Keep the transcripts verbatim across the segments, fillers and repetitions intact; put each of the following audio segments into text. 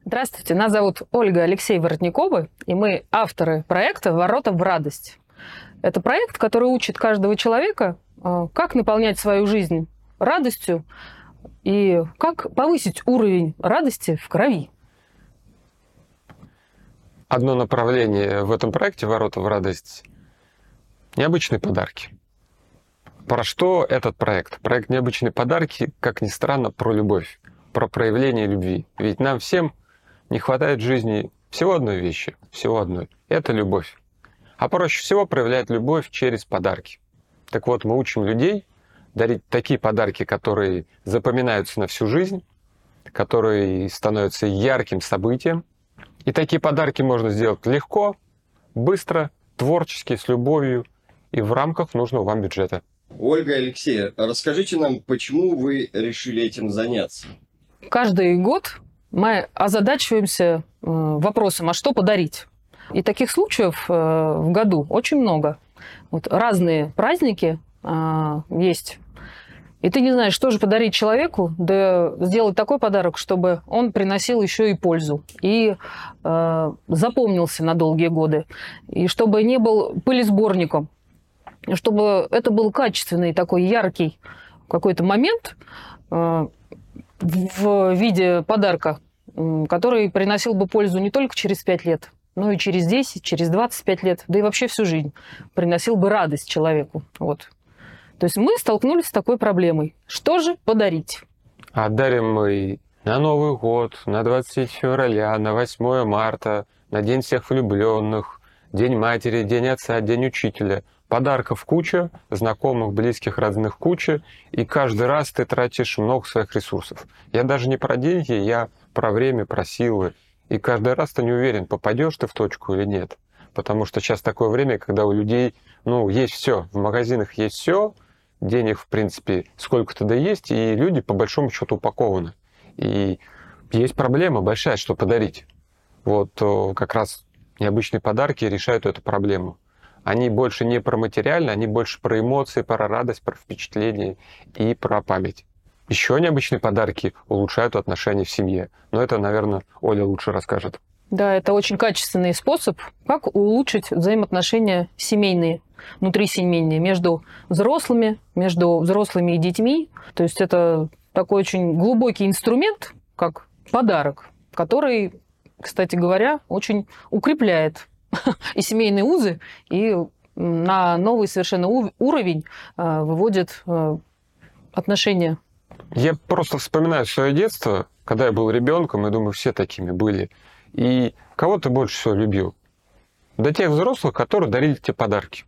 Здравствуйте, нас зовут Ольга Алексей Воротникова, и мы авторы проекта «Ворота в радость». Это проект, который учит каждого человека, как наполнять свою жизнь радостью и как повысить уровень радости в крови. Одно направление в этом проекте «Ворота в радость» – необычные подарки. Про что этот проект? Проект «Необычные подарки», как ни странно, про любовь, про проявление любви. Ведь нам всем не хватает в жизни всего одной вещи, всего одной – это любовь. А проще всего проявлять любовь через подарки. Так вот, мы учим людей дарить такие подарки, которые запоминаются на всю жизнь, которые становятся ярким событием. И такие подарки можно сделать легко, быстро, творчески, с любовью и в рамках нужного вам бюджета. Ольга, Алексей, расскажите нам, почему вы решили этим заняться? Каждый год мы озадачиваемся вопросом, а что подарить? И таких случаев в году очень много. Вот разные праздники есть. И ты не знаешь, что же подарить человеку, да сделать такой подарок, чтобы он приносил еще и пользу, и э, запомнился на долгие годы, и чтобы не был пылесборником, чтобы это был качественный такой яркий какой-то момент э, в виде подарка, э, который приносил бы пользу не только через пять лет, но и через десять, через двадцать пять лет, да и вообще всю жизнь приносил бы радость человеку. Вот. То есть мы столкнулись с такой проблемой. Что же подарить? А дарим мы на Новый год, на двадцать третьего февраля, на восьмое марта, на День всех влюбленных, День матери, День отца, День учителя. Подарков куча, знакомых, близких, родных куча, и каждый раз ты тратишь много своих ресурсов. Я даже не про деньги, я про время, про силы. И каждый раз ты не уверен, попадешь ты в точку или нет. Потому что сейчас такое время, когда у людей, ну, есть все, в магазинах есть все, денег, в принципе, сколько-то да есть, и люди, по большому счету, упакованы. И есть проблема большая, что подарить. Вот как раз необычные подарки решают эту проблему. Они больше не про материально, они больше про эмоции, про радость, про впечатление и про память. Еще необычные подарки улучшают отношения в семье. Но это, наверное, Оля лучше расскажет. Да, это очень качественный способ, как улучшить взаимоотношения семейные, внутрисемейные, между взрослыми, между взрослыми и детьми. То есть это такой очень глубокий инструмент, как подарок, который, кстати говоря, очень укрепляет и семейные узы, и на новый совершенно уровень выводит отношения. Я просто вспоминаю свое детство, когда я был ребенком, и думаю, все такими были. И кого ты больше всего любил? Да тех взрослых, которые дарили тебе подарки.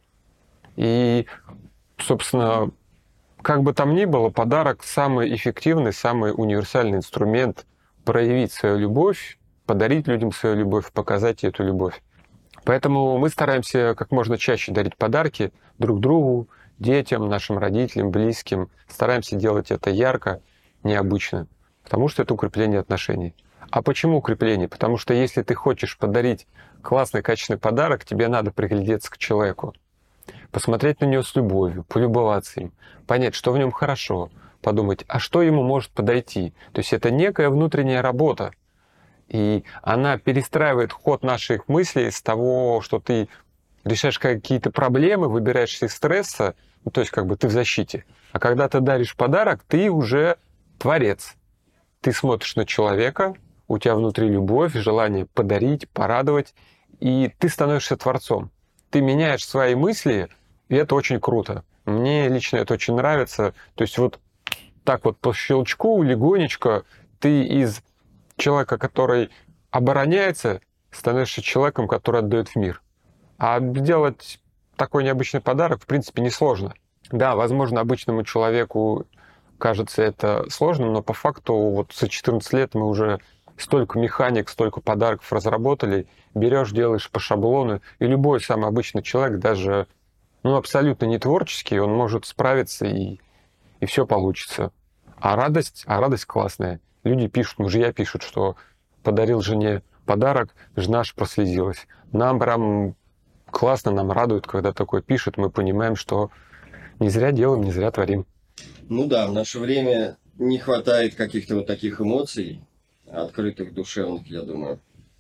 И, собственно, как бы там ни было, подарок самый эффективный, самый универсальный инструмент проявить свою любовь, подарить людям свою любовь, показать эту любовь. Поэтому мы стараемся как можно чаще дарить подарки друг другу, детям, нашим родителям, близким. Стараемся делать это ярко, необычно, потому что это укрепление отношений. А почему укрепление? Потому что если ты хочешь подарить классный, качественный подарок, тебе надо приглядеться к человеку, посмотреть на него с любовью, полюбоваться им, понять, что в нем хорошо, подумать, а что ему может подойти. То есть это некая внутренняя работа, и она перестраивает ход наших мыслей с того, что ты решаешь какие-то проблемы, выбираешься из стресса, ну, то есть как бы ты в защите. А когда ты даришь подарок, ты уже творец. Ты смотришь на человека, у тебя внутри любовь, желание подарить, порадовать, и ты становишься творцом. Ты меняешь свои мысли, и это очень круто. Мне лично это очень нравится. То есть вот так вот по щелчку, легонечко, ты из человека, который обороняется, становишься человеком, который отдает в мир. А сделать такой необычный подарок, в принципе, несложно. Да, возможно, обычному человеку кажется это сложным, но по факту вот за четырнадцать лет мы уже столько механик, столько подарков разработали. Берешь, делаешь по шаблону, и любой самый обычный человек, даже ну, абсолютно не творческий, он может справиться, и, и все получится. А радость, а радость классная. Люди пишут, мужья пишут, что подарил жене подарок, жена аж прослезилась. Нам прям классно, нам радует, когда такое пишет, мы понимаем, что не зря делаем, не зря творим. Ну да, в наше время не хватает каких-то вот таких эмоций, открытых, душевных, я думаю.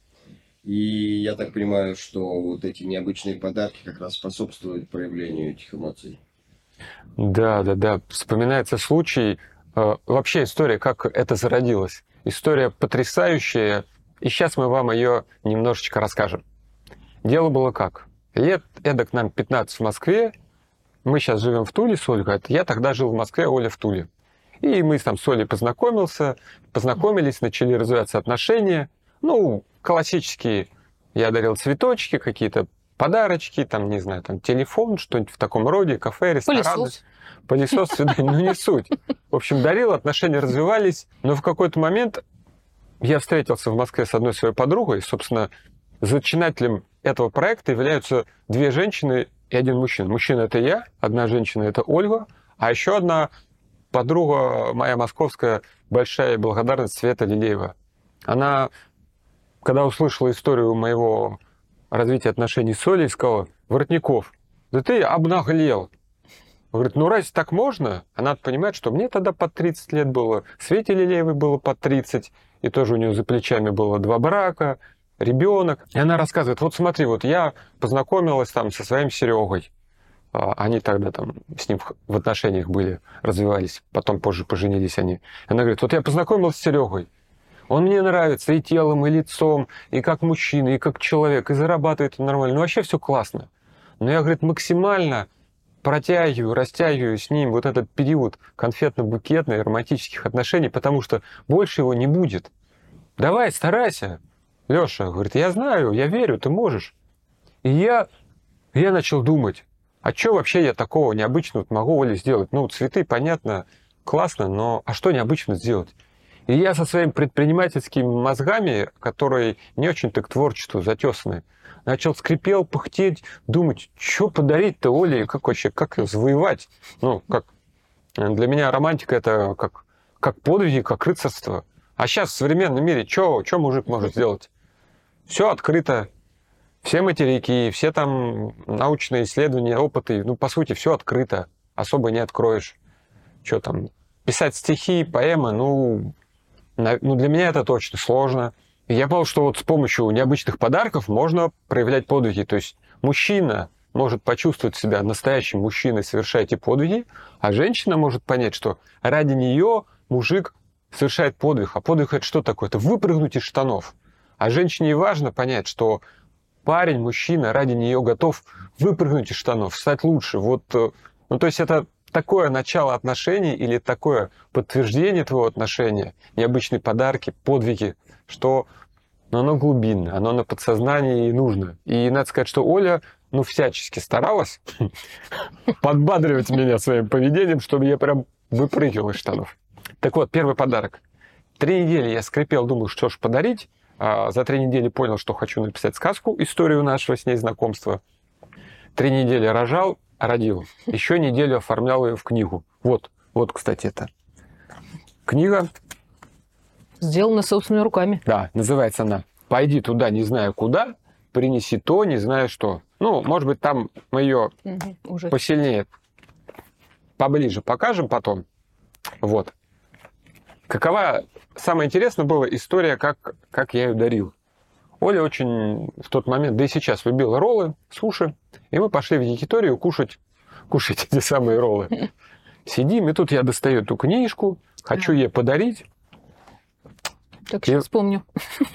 И я так понимаю, что вот эти необычные подарки как раз способствуют проявлению этих эмоций. Да, да, да. Вспоминается случай, э, вообще история, как это зародилось. История потрясающая, и сейчас мы вам ее немножечко расскажем. Дело было как? Лет эдак нам пятнадцать в Москве, мы сейчас живем в Туле с Ольгой, я тогда жил в Москве, Оля в Туле. И мы там с Олей познакомился, познакомились, начали развиваться отношения. Ну, классические, я дарил цветочки, какие-то подарочки, там, не знаю, там, телефон, что-нибудь в таком роде, кафе, рестораны. Пылесос. Пылесос, свидание, ну не суть. В общем, дарил, отношения развивались, но в какой-то момент я встретился в Москве с одной своей подругой, собственно, зачинателем этого проекта являются две женщины и один мужчина. Мужчина — это я, одна женщина — это Ольга, а еще одна подруга моя московская, большая благодарность, Света Лилеева. Она, когда услышала историю моего развития отношений с Олей, сказала: Воротников, да ты обнаглел. Говорит, ну разве так можно? Она понимает, что мне тогда под тридцать лет было, Свете Лилеевой было под тридцать, и тоже у нее за плечами было два брака, ребенок. И она рассказывает, вот смотри, вот я познакомилась там со своим Серегой. Они тогда там с ним в отношениях были, развивались, потом позже поженились они. Она говорит, вот я познакомилась с Серегой, он мне нравится и телом, и лицом, и как мужчина, и как человек, и зарабатывает нормально, ну вообще все классно. Но я, говорит, максимально протягиваю, растягиваю с ним вот этот период конфетно-букетных романтических отношений, потому что больше его не будет. Давай, старайся. Леша говорит, я знаю, я верю, ты можешь. И я, я начал думать, а что вообще я такого необычного могу Оле сделать? Ну, цветы, понятно, классно, но а что необычно сделать? И я со своими предпринимательскими мозгами, которые не очень-то к творчеству затесаны, начал скрипел, пыхтеть, думать, что подарить-то Оле, как вообще, как ее завоевать? Ну, как для меня романтика — это как, как подвиги, как рыцарство. А сейчас в современном мире что мужик может сделать? Все открыто. Все материки, все там научные исследования, опыты, ну, по сути, все открыто, особо не откроешь. Что там, писать стихи, поэмы, ну, на, ну, для меня это точно сложно. И я понял, что вот с помощью необычных подарков можно проявлять подвиги. То есть мужчина может почувствовать себя настоящим мужчиной, совершая эти подвиги, а женщина может понять, что ради нее мужик совершает подвиг. А подвиг — это что такое? Это выпрыгнуть из штанов. А женщине важно понять, что парень, мужчина ради нее готов выпрыгнуть из штанов, стать лучше. Вот, ну, то есть это такое начало отношений или такое подтверждение твоего отношения, необычные подарки, подвиги, что ну, оно глубинное, оно на подсознании и нужно. И надо сказать, что Оля, ну, всячески старалась подбадривать меня своим поведением, чтобы я прям выпрыгивал из штанов. Так вот, первый подарок. Три недели я скрипел, думал, что ж подарить. За три недели понял, что хочу написать сказку, историю нашего с ней знакомства. Три недели рожал, родил. Еще неделю оформлял ее в книгу. Вот, вот, кстати, это книга. Сделана собственными руками. Да, называется она «Пойди туда, не знаю куда, принеси то, не знаю что». Ну, может быть, там мы ее угу, уже посильнее, поближе покажем потом. Вот. Какова, самое интересное была история, как, как я ее дарил. Оля очень в тот момент, да и сейчас, любила роллы, суши. И мы пошли в якиторию кушать, кушать эти самые роллы. Сидим, и тут я достаю эту книжку, хочу ей подарить. Так сейчас и... вспомню.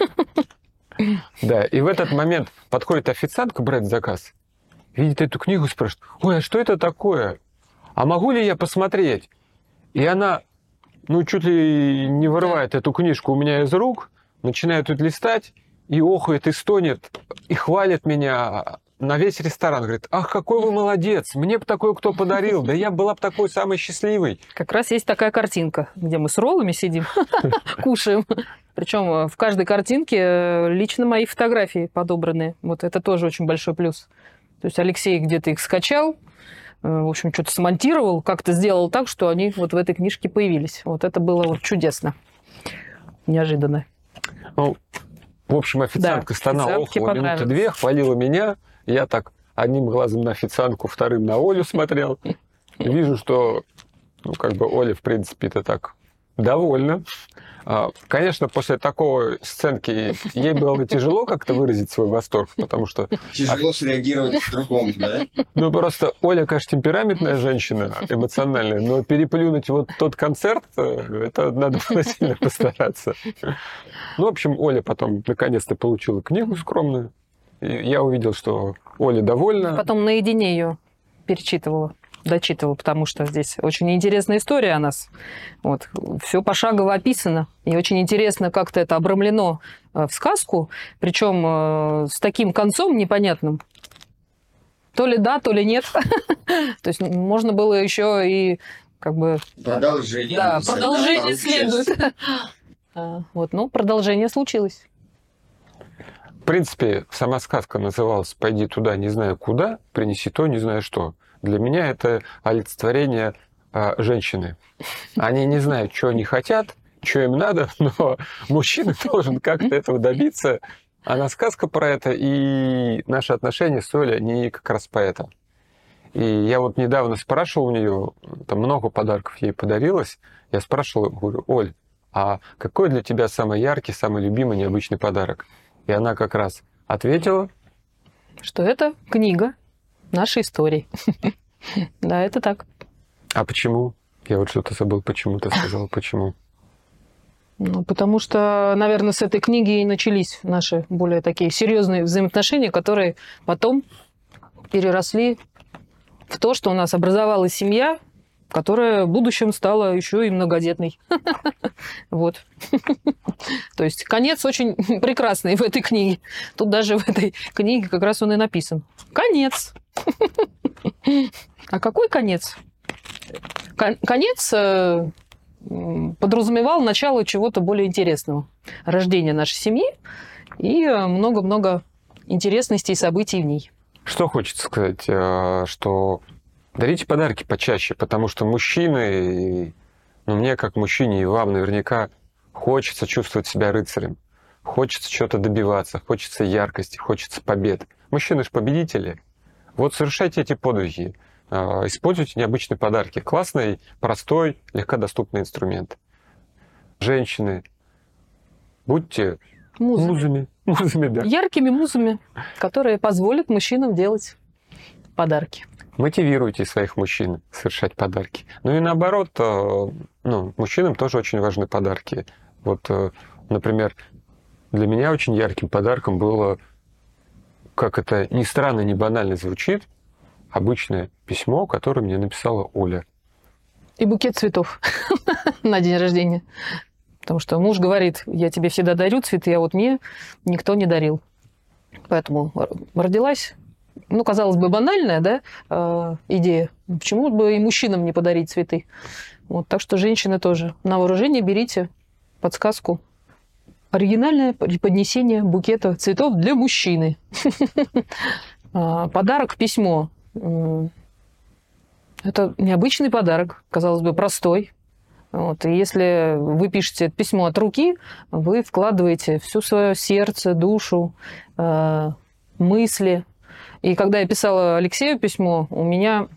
Да, и в этот момент подходит официантка брать заказ, видит эту книгу, спрашивает, ой, а что это такое? А могу ли я посмотреть? И она... ну, чуть ли не вырывает эту книжку у меня из рук, начинает тут листать, и охает, и стонет, и хвалит меня на весь ресторан. Говорит, ах, какой вы молодец, мне бы такой кто подарил, да я была бы такой самый счастливый. Как раз есть такая картинка, где мы с роллами сидим, кушаем. Причем в каждой картинке лично мои фотографии подобраны. Вот это тоже очень большой плюс. То есть Алексей где-то их скачал, в общем, что-то смонтировал, как-то сделал так, что они вот в этой книжке появились. Вот это было вот чудесно, неожиданно. Ну, в общем, официантка да, стонала около минуты две, хвалила меня. Я так одним глазом на официантку, вторым на Олю смотрел. И вижу, что, ну, как бы Оля, в принципе, это так Довольно. А, Конечно, после такой сценки ей было тяжело как-то выразить свой восторг, потому что, Тяжело среагировать в другом, да? ну, просто Оля, конечно, темпераментная женщина, эмоциональная, но переплюнуть вот тот концерт, э, это надо было сильно постараться. Ну, в общем, Оля потом наконец-то получила книгу скромную. И я увидел, что Оля довольна. Потом наедине ее перечитывала, дочитывала, потому что здесь очень интересная история о нас. Вот. Все пошагово описано. И очень интересно, как-то это обрамлено э, в сказку, причем э, с таким концом непонятным. То ли да, то ли нет. То есть можно было еще и как бы... Продолжение. Да, написать, продолжение да, следует. А, Вот, ну, продолжение случилось. В принципе, сама сказка называлась «Пойди туда, не знаю куда, принеси то, не знаю что». Для меня это олицетворение а, женщины. Они не знают, что они хотят, что им надо, но мужчина должен как-то этого добиться. Она сказка про это, и наши отношения с Олей, они как раз по этому. И я вот недавно спрашивал у нее, там много подарков ей подарилось, я спрашивал, говорю: Оль, а какой для тебя самый яркий, самый любимый, необычный подарок? И она как раз ответила: Что это книга нашей истории. Да, это так. а почему? Я вот что-то забыл, почему ты сказал, почему. Ну, потому что, наверное, с этой книги и начались наши более такие серьезные взаимоотношения, которые потом переросли в то, что у нас образовалась семья, которая в будущем стала еще и многодетной. Вот. То есть конец очень прекрасный в этой книге. Тут даже в этой книге как раз он и написан. Конец. А какой конец? Конец подразумевал начало чего-то более интересного. Рождение нашей семьи и много-много интересностей и событий в ней. Что хочется сказать, что дарите подарки почаще, потому что мужчины, ну, мне как мужчине и вам наверняка хочется чувствовать себя рыцарем, хочется чего-то добиваться, хочется яркости, хочется побед. Мужчины же победители. Вот совершайте эти подвиги, используйте необычные подарки. Классный, простой, легкодоступный инструмент. Женщины, будьте Музы. музами. Музами, да. Яркими музами, которые позволят мужчинам делать подарки. Мотивируйте своих мужчин совершать подарки. Ну и наоборот, ну, мужчинам тоже очень важны подарки. Вот, например, для меня очень ярким подарком было, как это ни странно, ни банально звучит, обычное письмо, которое мне написала Оля. И букет цветов на день рождения. Потому что муж говорит: я тебе всегда дарю цветы, а вот мне никто не дарил. Поэтому родилась, ну, казалось бы, банальная, да, э, идея. Почему бы и мужчинам не подарить цветы? Вот, так что женщины тоже на вооружение берите подсказку. Оригинальное преподнесение букета цветов для мужчины. Подарок, письмо. Это необычный подарок, казалось бы, простой. Вот. И если вы пишете это письмо от руки, вы вкладываете всю свое сердце, душу, э, мысли. И когда я писала Алексею письмо, у меня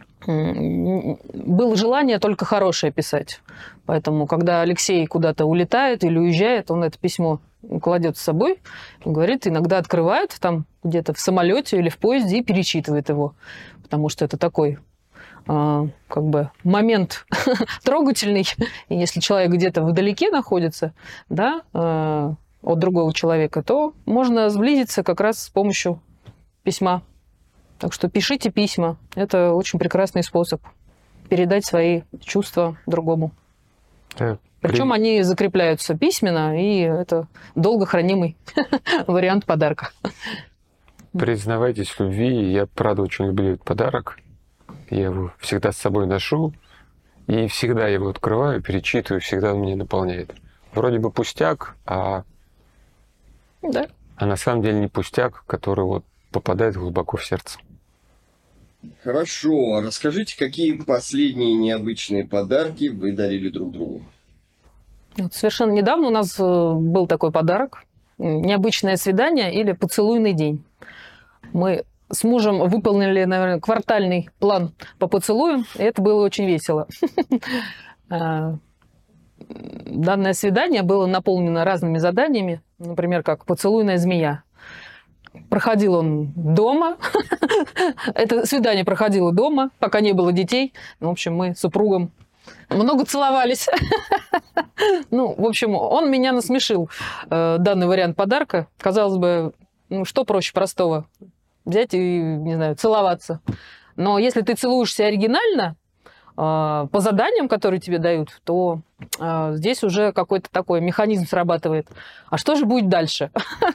было желание только хорошее писать. Поэтому, когда Алексей куда-то улетает или уезжает, он это письмо кладет с собой, говорит, иногда открывает там где-то в самолете или в поезде и перечитывает его. Потому что это такой как бы момент трогательный. И если человек где-то вдалеке находится, да, от другого человека, то можно сблизиться как раз с помощью письма. Так что пишите письма. Это очень прекрасный способ передать свои чувства другому. Да. Причем При... они закрепляются письменно, и это долго хранимый вариант подарка. Признавайтесь в любви. Я, правда, очень люблю этот подарок. Я его всегда с собой ношу, и всегда его открываю, перечитываю, всегда он меня наполняет. Вроде бы пустяк, а, да. а на самом деле не пустяк, который вот попадает глубоко в сердце. Хорошо, а расскажите, какие последние необычные подарки вы дарили друг другу? Вот совершенно недавно у нас был такой подарок. Необычное свидание или поцелуйный день. Мы с мужем выполнили, наверное, квартальный план по поцелуям, и это было очень весело. данное свидание было наполнено разными заданиями, например, как «Поцелуйная змея». Проходил он дома. Это свидание проходило дома, пока не было детей. Ну, в общем, мы с супругом много целовались. Ну, в общем, он меня насмешил, э, данный вариант подарка. Казалось бы, ну, что проще простого? Взять и, не знаю, целоваться. Но если ты целуешься оригинально, э, по заданиям, которые тебе дают, то э, здесь уже какой-то такой механизм срабатывает. А что же будет дальше?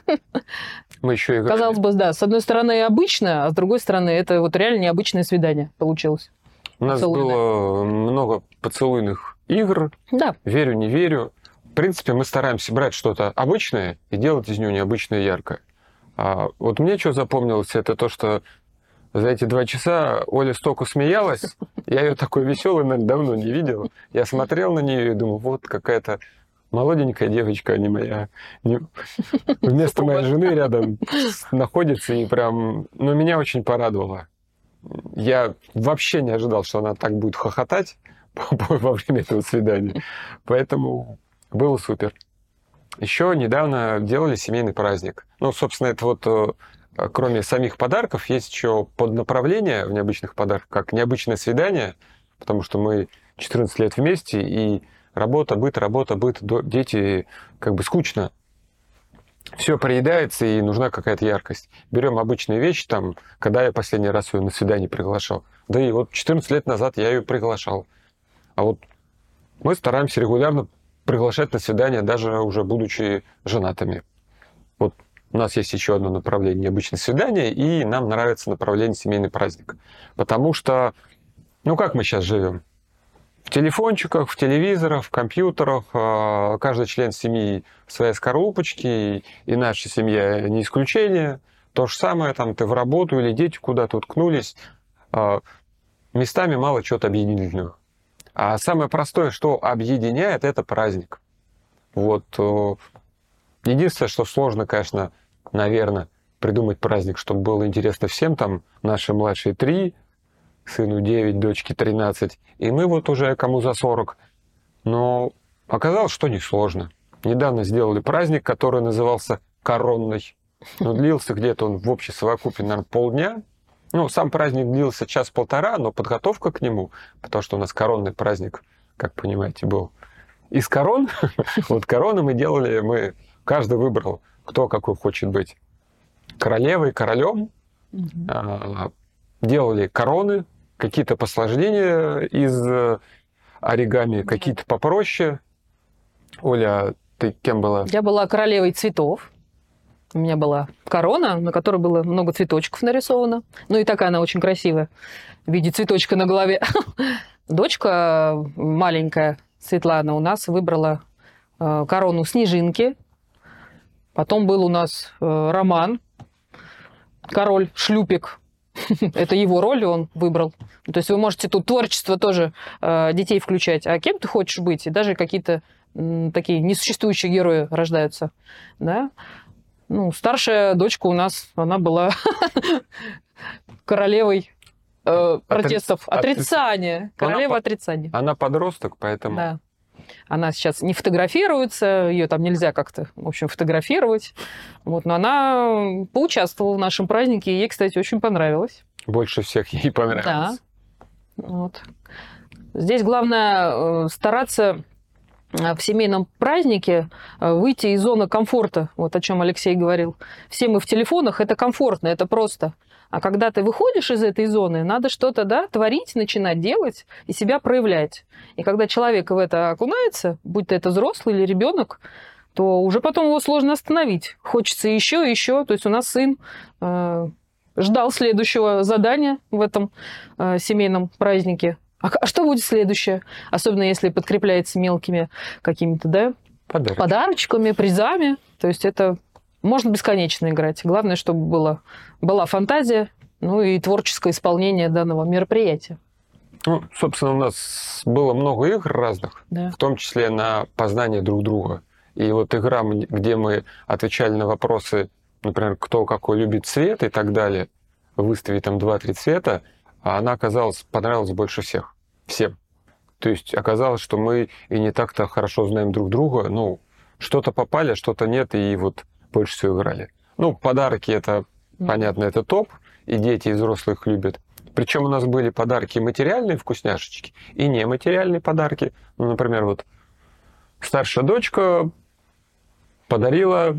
Мы еще играли. Казалось бы, да, с одной стороны обычно, а с другой стороны это вот реально необычное свидание получилось. У нас Поцелуйное. было много поцелуйных игр. Да. Верю, не верю. В принципе, мы стараемся брать что-то обычное и делать из него необычное яркое. А вот мне что запомнилось, это то, что за эти два часа Оля столько смеялась. Я ее такой веселой, наверное, давно не видел. Я смотрел на нее и думал, вот какая-то молоденькая девочка, а не моя. Не... Вместо моей жены рядом находится и прям... Ну, меня очень порадовало. Я вообще не ожидал, что она так будет хохотать во время этого свидания. Поэтому было супер. Еще недавно делали семейный праздник. Ну, собственно, это вот кроме самих подарков есть еще поднаправление в необычных подарках, как необычное свидание, потому что мы четырнадцать лет вместе, и работа, быт, работа, быт, дети, как бы скучно. Все проедается, и нужна какая-то яркость. Берем обычные вещи, там, когда я последний раз ее на свидание приглашал. Да и вот четырнадцать лет назад я ее приглашал. А вот мы стараемся регулярно приглашать на свидание, даже уже будучи женатыми. Вот у нас есть еще одно направление необычное свидание, и нам нравится направление семейный праздник. Потому что, ну как мы сейчас живем? В телефончиках, в телевизорах, в компьютерах, каждый член семьи в своей скорлупочке, и наша семья не исключение. То же самое, там ты в работу или дети куда-то уткнулись, местами мало чего-то объединительного. А самое простое, что объединяет, это праздник. Вот. Единственное, что сложно, конечно, наверное, придумать праздник, чтобы было интересно всем. Там наши младшие три, сыну девять, дочке тринадцать, и мы вот уже кому за сорок. Но оказалось, что несложно. Недавно сделали праздник, который назывался «Коронный». Но длился где-то он в общей совокупе, наверное, полдня. Ну, сам праздник длился час-полтора, но подготовка к нему, потому что у нас коронный праздник, как понимаете, был из корон. Вот короны мы делали, мы каждый выбрал, кто какой хочет быть. Королевой, королем. Делали короны, какие-то посложнения из оригами, какие-то попроще. Оля, ты кем была? Я была королевой цветов. У меня была корона, на которой было много цветочков нарисовано. Ну и такая она очень красивая, в виде цветочка на голове. Дочка маленькая, Светлана, у нас выбрала корону снежинки. Потом был у нас Роман, король шлюпик. Это его роль он выбрал. То есть вы можете тут творчество тоже детей включать. А кем ты хочешь быть? И даже какие-то такие несуществующие герои рождаются. Да? Ну, старшая дочка у нас, она была королевой э, протестов. Отри... Отрицания. Королева она, отрицания. Она подросток, поэтому... Да. Она сейчас не фотографируется, ее там нельзя как-то, в общем, фотографировать. Вот, но она поучаствовала в нашем празднике, и ей, кстати, очень понравилось. Больше всех ей понравилось. Да. Вот. Здесь главное стараться в семейном празднике выйти из зоны комфорта, вот о чем Алексей говорил. Все мы в телефонах, это комфортно, это просто. А когда ты выходишь из этой зоны, надо что-то, да, творить, начинать делать и себя проявлять. И когда человек в это окунается, будь то это взрослый или ребенок, то уже потом его сложно остановить. Хочется еще и еще. То есть у нас сын э, ждал следующего задания в этом э, семейном празднике. А, а что будет следующее? Особенно если подкрепляется мелкими какими-то, да, Подарочки. подарочками, призами. То есть это можно бесконечно играть. Главное, чтобы было, была фантазия, ну и творческое исполнение данного мероприятия. Ну, собственно, у нас было много игр разных, Да. в том числе на познание друг друга. И вот игра, где мы отвечали на вопросы, например, кто какой любит цвет и так далее, выставить там два-три цвета, она оказалась, понравилась больше всех. Всем. То есть оказалось, что мы и не так-то хорошо знаем друг друга. Ну, что-то попали, что-то нет, и вот больше всего играли. Ну, подарки это, mm-hmm. понятно, это топ, и дети, и взрослые их любят. Причем у нас были подарки материальные, вкусняшечки, и нематериальные подарки. Ну, например, вот старшая дочка подарила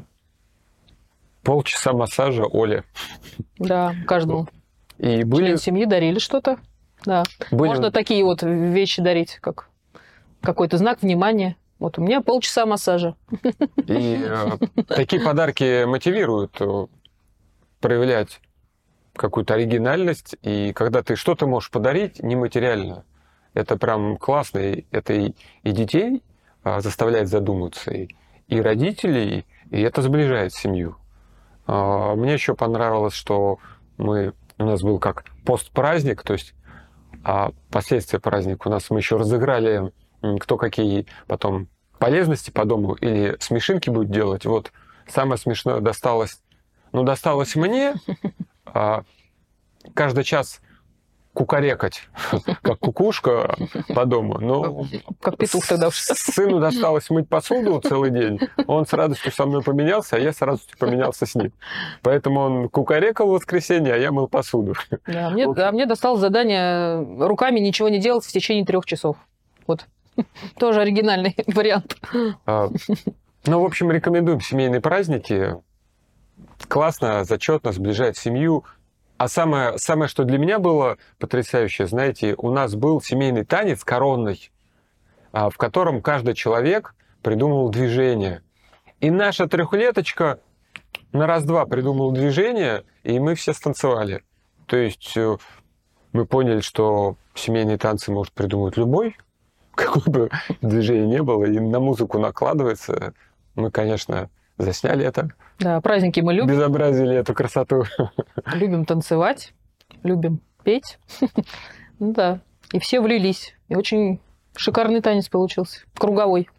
полчаса массажа Оле. Да, каждому. И были... Член семьи дарили что-то. Да. Были... Можно такие вот вещи дарить, как какой-то знак внимания. Вот у меня полчаса массажа. И э, такие подарки мотивируют э, проявлять какую-то оригинальность. И когда ты что-то можешь подарить нематериально, это прям классно. И это и, и детей э, заставляет задуматься, и, и родителей, и это сближает семью. Э, мне еще понравилось, что мы, у нас был как постпраздник, то есть а последствия праздника у нас мы еще разыграли, кто какие потом полезности по дому или смешинки будет делать. Вот самое смешное досталось, ну, досталось мне, а, каждый час кукарекать, как кукушка по дому. Но как петух тогда уж. Сыну досталось мыть посуду целый день. Он с радостью со мной поменялся, а я с радостью поменялся с ним. Поэтому он кукарекал в воскресенье, а я мыл посуду. Да, мне, а мне досталось задание руками ничего не делать в течение трех часов. Вот. Тоже оригинальный вариант. А, ну, в общем, рекомендуем семейные праздники. Классно, зачетно, сближает семью. А самое, самое, что для меня было потрясающее, знаете, у нас был семейный танец коронный, в котором каждый человек придумывал движение. И наша трехлеточка на раз-два придумала движение, и мы все станцевали. То есть мы поняли, что семейные танцы может придумать любой, какое бы движение не было, и на музыку накладывается. Мы, конечно, засняли это. Да, праздники мы любим. Безобразили эту красоту. Любим танцевать, любим петь. Ну да, и все влились. И очень шикарный танец получился, круговой.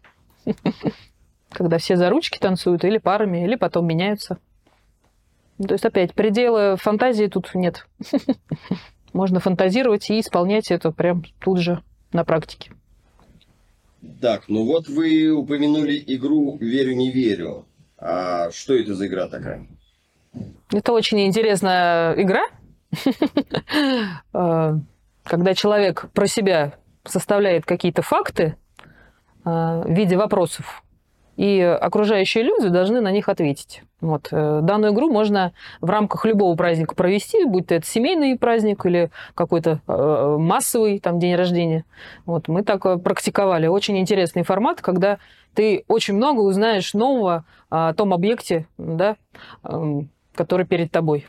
Когда все за ручки танцуют, или парами, или потом меняются. То есть, опять, предела фантазии тут нет. Можно фантазировать и исполнять это прям тут же на практике. Так, ну вот вы упомянули игру «Верю, не верю». А что это за игра такая? Это очень интересная игра, когда человек про себя составляет какие-то факты в виде вопросов, и окружающие люди должны на них ответить. Вот. Данную игру можно в рамках любого праздника провести, будь то это семейный праздник или какой-то массовый там, день рождения. Вот. Мы так практиковали. Очень интересный формат, когда ты очень много узнаешь нового о том объекте, да, который перед тобой.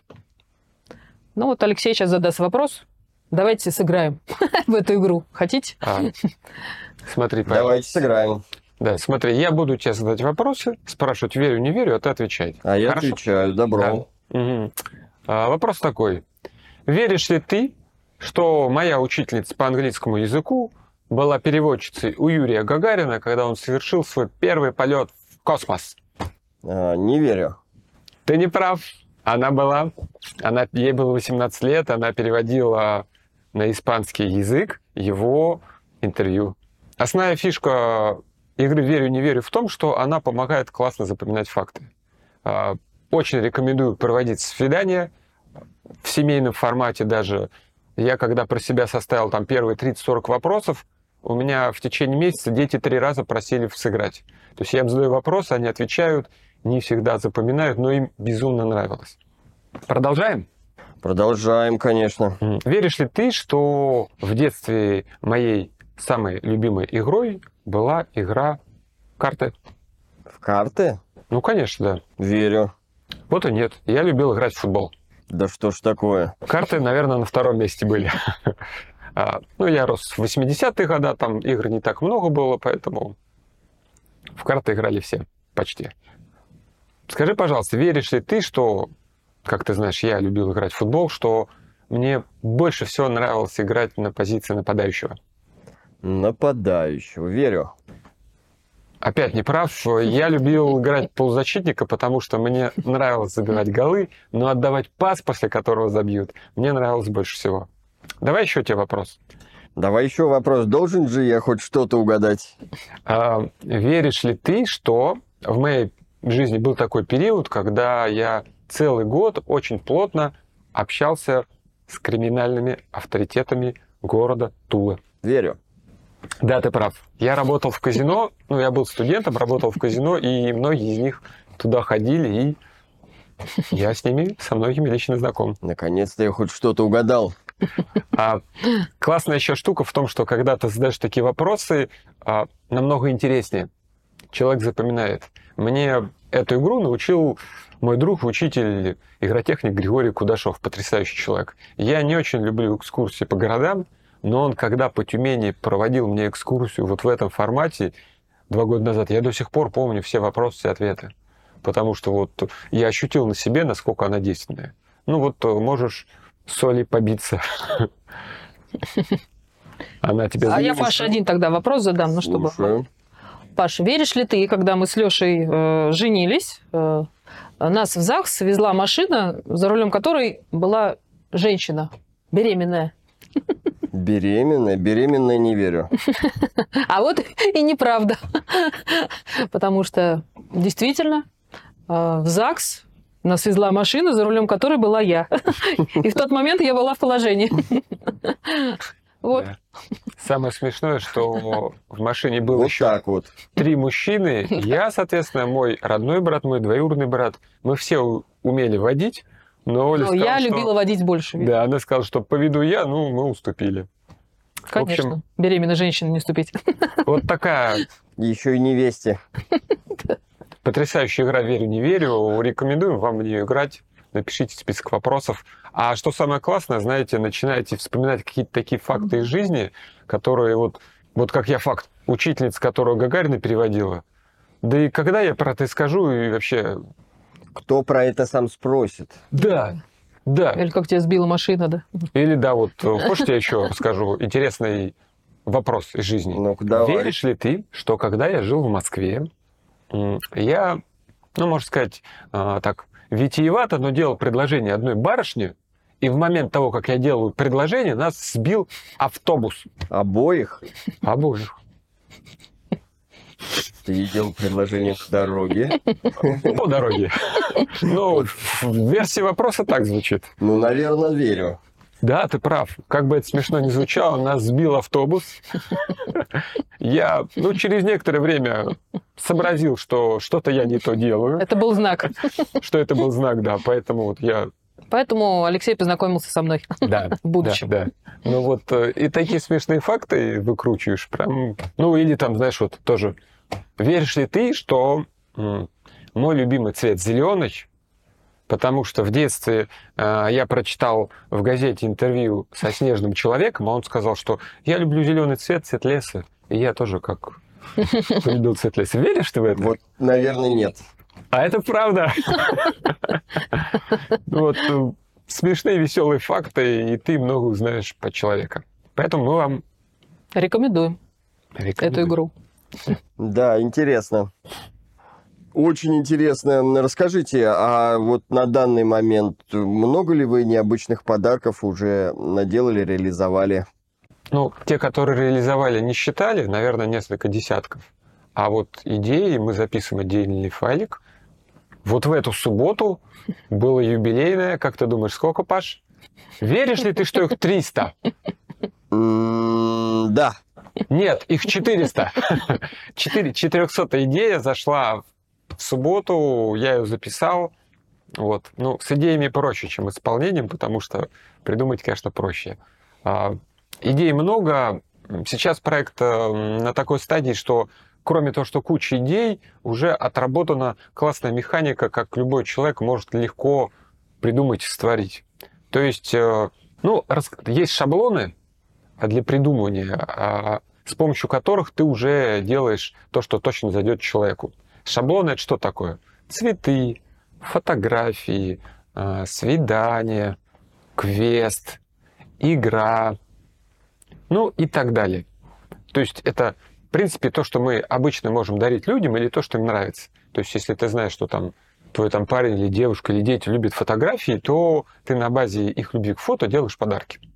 Ну вот Алексей сейчас задаст вопрос. Давайте сыграем в эту игру. Хотите? А, смотри, Павел. Давайте сыграем. Да, смотри, я буду тебе задать вопросы, спрашивать, верю, не верю, а ты отвечай. А я Хорошо? отвечаю, добро. Да. Угу. А, вопрос такой. Веришь ли ты, что моя учительница по английскому языку была переводчицей у Юрия Гагарина, когда он совершил свой первый полет в космос? А, не верю. Ты не прав. Она была, она, ей было восемнадцать лет, она переводила на испанский язык его интервью. Основная фишка игры «Верю, не верю» в том, что она помогает классно запоминать факты. Очень рекомендую проводить свидания в семейном формате даже. Я когда про себя составил там первые тридцать-сорок вопросов, у меня в течение месяца дети три раза просили сыграть. То есть я им задаю вопросы, они отвечают, не всегда запоминают, но им безумно нравилось. Продолжаем? Продолжаем, конечно. Веришь ли ты, что в детстве моей самой любимой игрой была игра в карты? В карты? Ну, конечно, да. Верю. Вот и нет. Я любил играть в футбол. Да что ж такое? Карты, наверное, на втором месте были. Ну, я рос в восьмидесятые годы, там игр не так много было, поэтому в карты играли все, почти. Скажи, пожалуйста, веришь ли ты, что, как ты знаешь, я любил играть в футбол, что мне больше всего нравилось играть на позиции нападающего? Нападающего. Верю. Опять не прав. Я любил играть полузащитника, потому что мне нравилось забивать голы, но отдавать пас, после которого забьют, мне нравилось больше всего. Давай еще тебе вопрос. Давай еще вопрос. Должен же я хоть что-то угадать? А, веришь ли ты, что в моей жизни был такой период, когда я целый год очень плотно общался с криминальными авторитетами города Тулы? Верю. Да, ты прав. Я работал в казино, ну, я был студентом, работал в казино, и многие из них туда ходили, и я с ними, со многими лично знаком. Наконец-то я хоть что-то угадал. А классная еще штука в том, что когда ты задаешь такие вопросы, а, намного интереснее. Человек запоминает. Мне эту игру научил мой друг, учитель, игротехник Григорий Кудашов, потрясающий человек. Я не очень люблю экскурсии по городам, но он, когда по Тюмени проводил мне экскурсию вот в этом формате два года назад, я до сих пор помню все вопросы и ответы. Потому что вот я ощутил на себе, насколько она действенная. Ну вот можешь соли побиться. Она тебе... А я, Паша, один тогда вопрос задам, ну чтобы... Слушаю. Паш, веришь ли ты, когда мы с Лешей э, женились, э, нас в ЗАГС везла машина, за рулем которой была женщина беременная? Беременная? Беременная не верю. А вот и неправда. Потому что действительно э, в ЗАГС нас везла машина, за рулем которой была я. И в тот момент я была в положении. Вот. Да. Самое смешное, что в машине было Вот еще так вот. три мужчины. Я, соответственно, мой родной брат, мой двоюродный брат. Мы все у- умели водить, но Оля Но сказала, я что... любила водить больше. Да, она сказала, что поведу я, ну, мы уступили. Конечно. В общем, Беременной женщине не ступить. вот такая Еще и невесте. потрясающая игра «Верю, не верю». Рекомендуем вам в нее играть. Напишите список вопросов. А что самое классное, знаете, начинаете вспоминать какие-то такие факты из жизни, которые вот, вот как я факт, учительница, которую Гагарина переводила. Да и когда я про это скажу, и вообще... Кто про это сам спросит? Да, да. Или как тебя сбила машина, да? Или да, вот, хочешь, я еще расскажу интересный вопрос из жизни. Ну-ка, давай. Веришь ли ты, что когда я жил в Москве, м, я, ну, можно сказать, а, так, витиевато, но делал предложение одной барышне, и в момент того, как я делаю предложение, нас сбил автобус. Обоих? Обоих. Ты видел предложение в дороге? По дороге. Ну, в версии вопроса так звучит. Ну, наверное, верю. Да, ты прав. Как бы это смешно ни звучало, нас сбил автобус. Я, ну, через некоторое время сообразил, что что-то я не то делаю, Это был знак. что это был знак, да, поэтому вот я... Поэтому Алексей познакомился со мной Да, в будущем. Да, да. Ну вот э, и такие смешные факты выкручиваешь прям... Ну или там, знаешь, вот тоже... Веришь ли ты, что м, мой любимый цвет зеленый, потому что в детстве э, я прочитал в газете интервью со снежным человеком, а он сказал, что я люблю зеленый цвет, цвет леса. И я тоже как полюбил цвет леса. Веришь ты в это? Вот, наверное, нет. А это правда. Вот э, смешные, веселые факты, и ты много узнаешь по человеку. Поэтому мы вам Рекомендуем эту рекомендуем. игру. Да, интересно. Очень интересно. Расскажите, а вот на данный момент много ли вы необычных подарков уже наделали, реализовали? Ну, те, которые реализовали, не считали, наверное, несколько десятков. А вот идеи, мы записываем отдельный файлик. Вот в эту субботу было юбилейное, как ты думаешь, сколько, Паш? Веришь ли ты, что их триста? М, Да. Нет, их четыреста. Четыре- четырехсотая идея зашла в субботу, я ее записал. Вот. Ну, с идеями проще, чем исполнением, потому что придумать, конечно, проще. А, идей много. Сейчас проект э, на такой стадии, что кроме того, что куча идей, уже отработана классная механика, как любой человек может легко придумать и сотворить. То есть, э, ну, рас- есть шаблоны для придумывания, а, с помощью которых ты уже делаешь то, что точно зайдет человеку. Шаблоны — это что такое? Цветы, фотографии, а, свидания, квест, игра, ну и так далее. То есть это, в принципе, то, что мы обычно можем дарить людям, или то, что им нравится. То есть если ты знаешь, что там твой там парень или девушка или дети любят фотографии, то ты на базе их любви к фото делаешь подарки.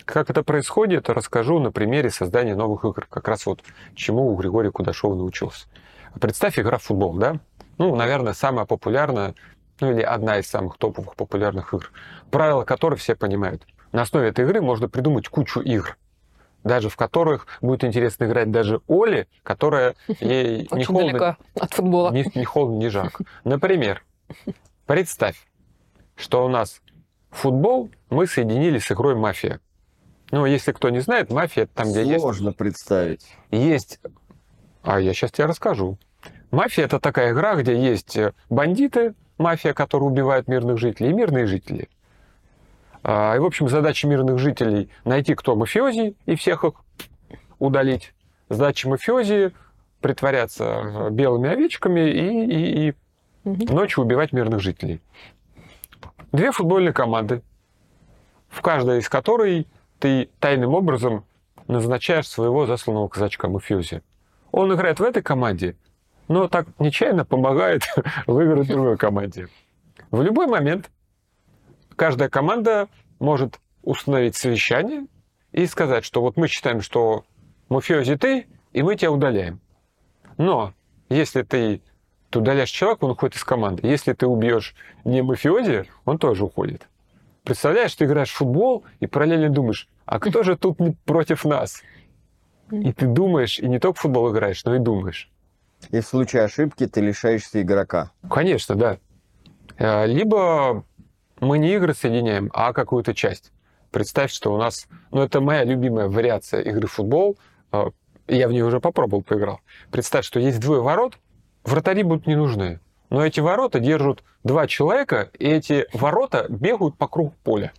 Как это происходит, расскажу на примере создания новых игр. Как раз вот чему у Григория Кудашова научился. Представь, игра в футбол, да? Ну, наверное, самая популярная, ну или одна из самых топовых популярных игр, правила которой все понимают. На основе этой игры можно придумать кучу игр, даже в которых будет интересно играть даже Оле, которая ей не холодно, от футбола. Не, не холодно, не жарко. Например, представь, что у нас футбол мы соединили с игрой «Мафия». Ну, если кто не знает, «Мафия» это там, где есть... Сложно представить. Есть... А я сейчас тебе расскажу. «Мафия» — это такая игра, где есть бандиты, мафия, которые убивают мирных жителей, и мирные жители. И, в общем, задача мирных жителей — найти, кто мафиози, и всех их удалить. Задача мафиози — притворяться белыми овечками и, и, и угу. ночью убивать мирных жителей. Две футбольные команды, в каждой из которой ты тайным образом назначаешь своего засланного казачка мафиози. Он играет в этой команде, но так нечаянно помогает выиграть другой команде. В любой момент каждая команда может установить совещание и сказать, что вот мы считаем, что мафиози ты, и мы тебя удаляем. Но если ты, ты удаляешь человека, он уходит из команды. Если ты убьешь не мафиози, он тоже уходит. Представляешь, ты играешь в футбол и параллельно думаешь, а кто же тут против нас? И ты думаешь, и не только в футбол играешь, но и думаешь. И в случае ошибки ты лишаешься игрока. Конечно, да. Либо мы не игры соединяем, а какую-то часть. Представь, что у нас... Ну, это моя любимая вариация игры в футбол. Я в нее уже попробовал, поиграл. Представь, что есть двое ворот, вратари будут не нужны. Но эти ворота держат два человека, и эти ворота бегают по кругу поля.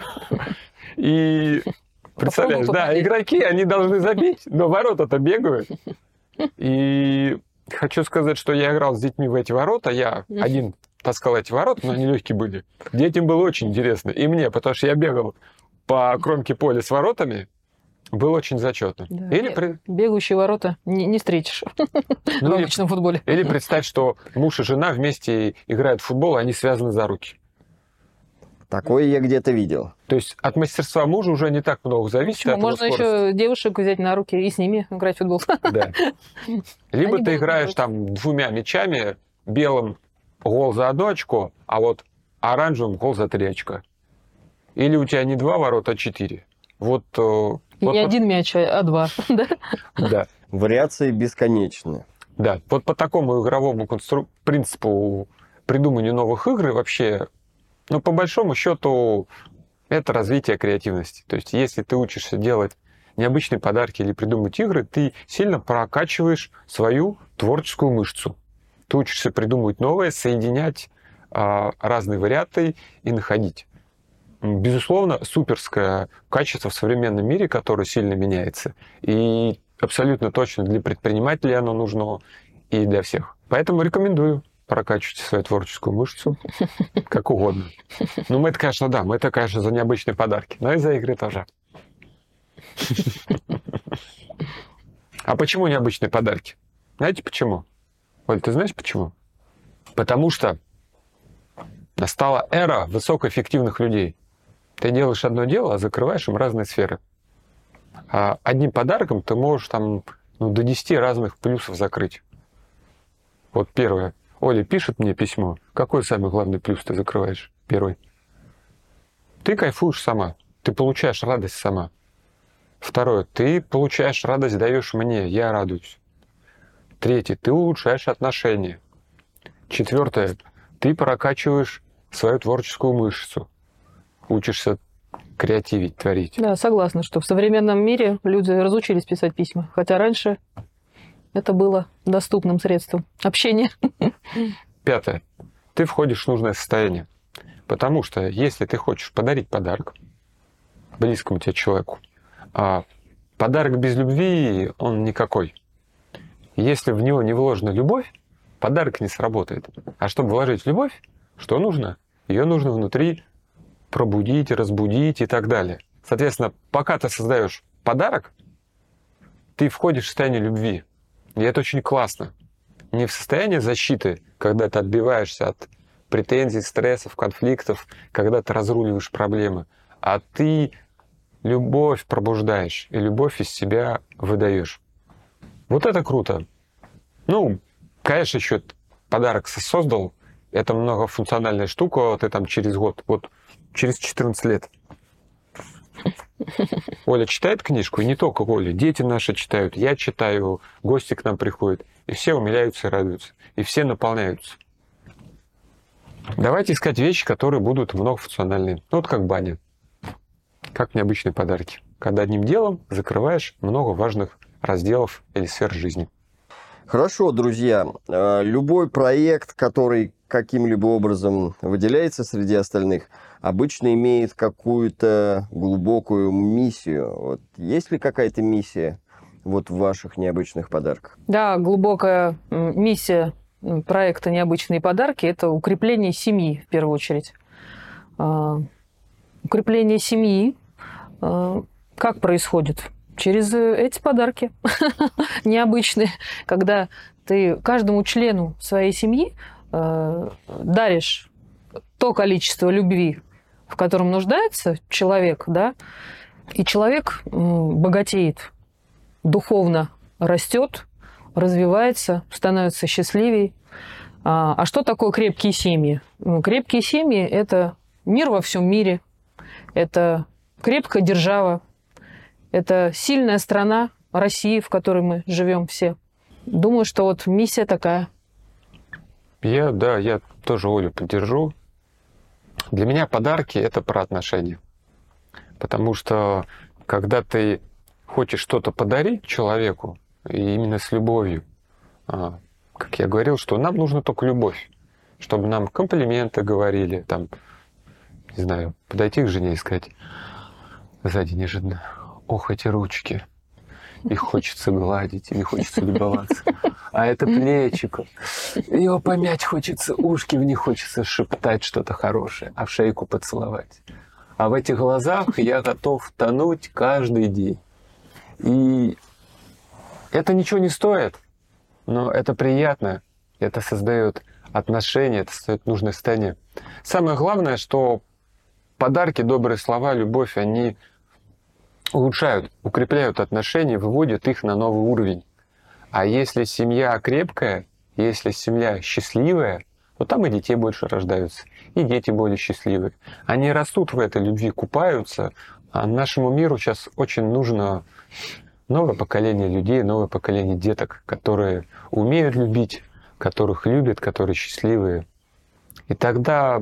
И... Представляешь, да, игроки, они должны забить, но ворота-то бегают. И хочу сказать, что я играл с детьми в эти ворота. Я один таскал эти ворота, но они легкие были. Детям было очень интересно. И мне, потому что я бегал по кромке поля с воротами, было очень зачетно. Да. Или при... Бегущие ворота не, не встретишь ну, в обычном или... футболе. Или представь, что муж и жена вместе играют в футбол, и они связаны за руки. Такое я где-то видел. То есть от мастерства мужа уже не так много зависит. Почему? Можно еще девушек взять на руки и с ними играть в футбол. Да. Либо Они ты играешь играть. там двумя мячами, белым гол за одно очко, а вот оранжевым гол за три очка. Или у тебя не два ворота, а четыре. Вот, И вот не под... один мяч, а два. Да? Да. Вариации бесконечны. Да. Вот по такому игровому констру... принципу придумывания новых игр и вообще, ну, по большому счету, это развитие креативности. То есть, если ты учишься делать необычные подарки или придумывать игры, ты сильно прокачиваешь свою творческую мышцу. Ты учишься придумывать новое, соединять а, разные варианты и находить. Безусловно, суперское качество в современном мире, которое сильно меняется. И абсолютно точно для предпринимателей оно нужно и для всех. Поэтому рекомендую прокачивать свою творческую мышцу как угодно. Ну, мы это, конечно, да, мы это, конечно, за необычные подарки, но и за игры тоже. А почему необычные подарки? Знаете почему? Оль, ты знаешь почему? Потому что настала эра высокоэффективных людей. Ты делаешь одно дело, а закрываешь им разные сферы. А одним подарком ты можешь там ну, до десяти разных плюсов закрыть. Вот первое. Оля пишет мне письмо. Какой самый главный плюс ты закрываешь? Первый. Ты кайфуешь сама. Ты получаешь радость сама. Второе. Ты получаешь радость, даешь мне. Я радуюсь. Третье. Ты улучшаешь отношения. Четвертое. Ты прокачиваешь свою творческую мышцу. Учишься креативить, творить. Да, согласна, что в современном мире люди разучились писать письма. Хотя раньше это было доступным средством общения. Пятое. Ты входишь в нужное состояние. Потому что если ты хочешь подарить подарок близкому тебе человеку, а подарок без любви, он никакой. Если в него не вложена любовь, подарок не сработает. А чтобы вложить любовь, что нужно? Ее нужно внутри пробудить, разбудить и так далее. Соответственно, пока ты создаешь подарок, ты входишь в состояние любви. И это очень классно. Не в состояние защиты, когда ты отбиваешься от претензий, стрессов, конфликтов, когда ты разруливаешь проблемы, а ты любовь пробуждаешь и любовь из себя выдаешь. Вот это круто. Ну, конечно, еще подарок создал. Это многофункциональная штука. Ты там через год, вот через четырнадцать лет. Оля читает книжку, и не только Оля. Дети наши читают, я читаю, гости к нам приходят. И все умиляются и радуются. И все наполняются. Давайте искать вещи, которые будут многофункциональные. Ну, вот как баня. Как необычные подарки. Когда одним делом закрываешь много важных разделов или сфер жизни. Хорошо, друзья. Любой проект, который каким-либо образом выделяется среди остальных, обычно имеет какую-то глубокую миссию. Вот есть ли какая-то миссия вот в ваших необычных подарках? Да, глубокая миссия проекта «Необычные подарки» – это укрепление семьи, в первую очередь. Укрепление семьи как происходит? Через эти подарки необычные, когда ты каждому члену своей семьи даришь то количество любви, в котором нуждается человек, да, и человек богатеет, духовно растет, развивается, становится счастливее. А что такое крепкие семьи? Ну, крепкие семьи – это мир во всем мире, это крепкая держава, это сильная страна России, в которой мы живем все. Думаю, что вот миссия такая. Я, да, я тоже Олю поддержу. Для меня подарки – это про отношения. Потому что когда ты хочешь что-то подарить человеку, и именно с любовью, как я говорил, что нам нужна только любовь, чтобы нам комплименты говорили, там, не знаю, подойти к жене и сказать сзади неожиданно: ох, эти ручки, их хочется гладить, или хочется любоваться. А это плечико, его помять хочется, ушки в них хочется шептать что-то хорошее, а в шейку поцеловать. А в этих глазах я готов тонуть каждый день. И это ничего не стоит, но это приятно, это создает отношения, это создает нужное состояние. Самое главное, что подарки, добрые слова, любовь, они улучшают, укрепляют отношения, выводят их на новый уровень. А если семья крепкая, если семья счастливая, то там и детей больше рождаются, и дети более счастливые. Они растут в этой любви, купаются. А нашему миру сейчас очень нужно новое поколение людей, новое поколение деток, которые умеют любить, которых любят, которые счастливые. И тогда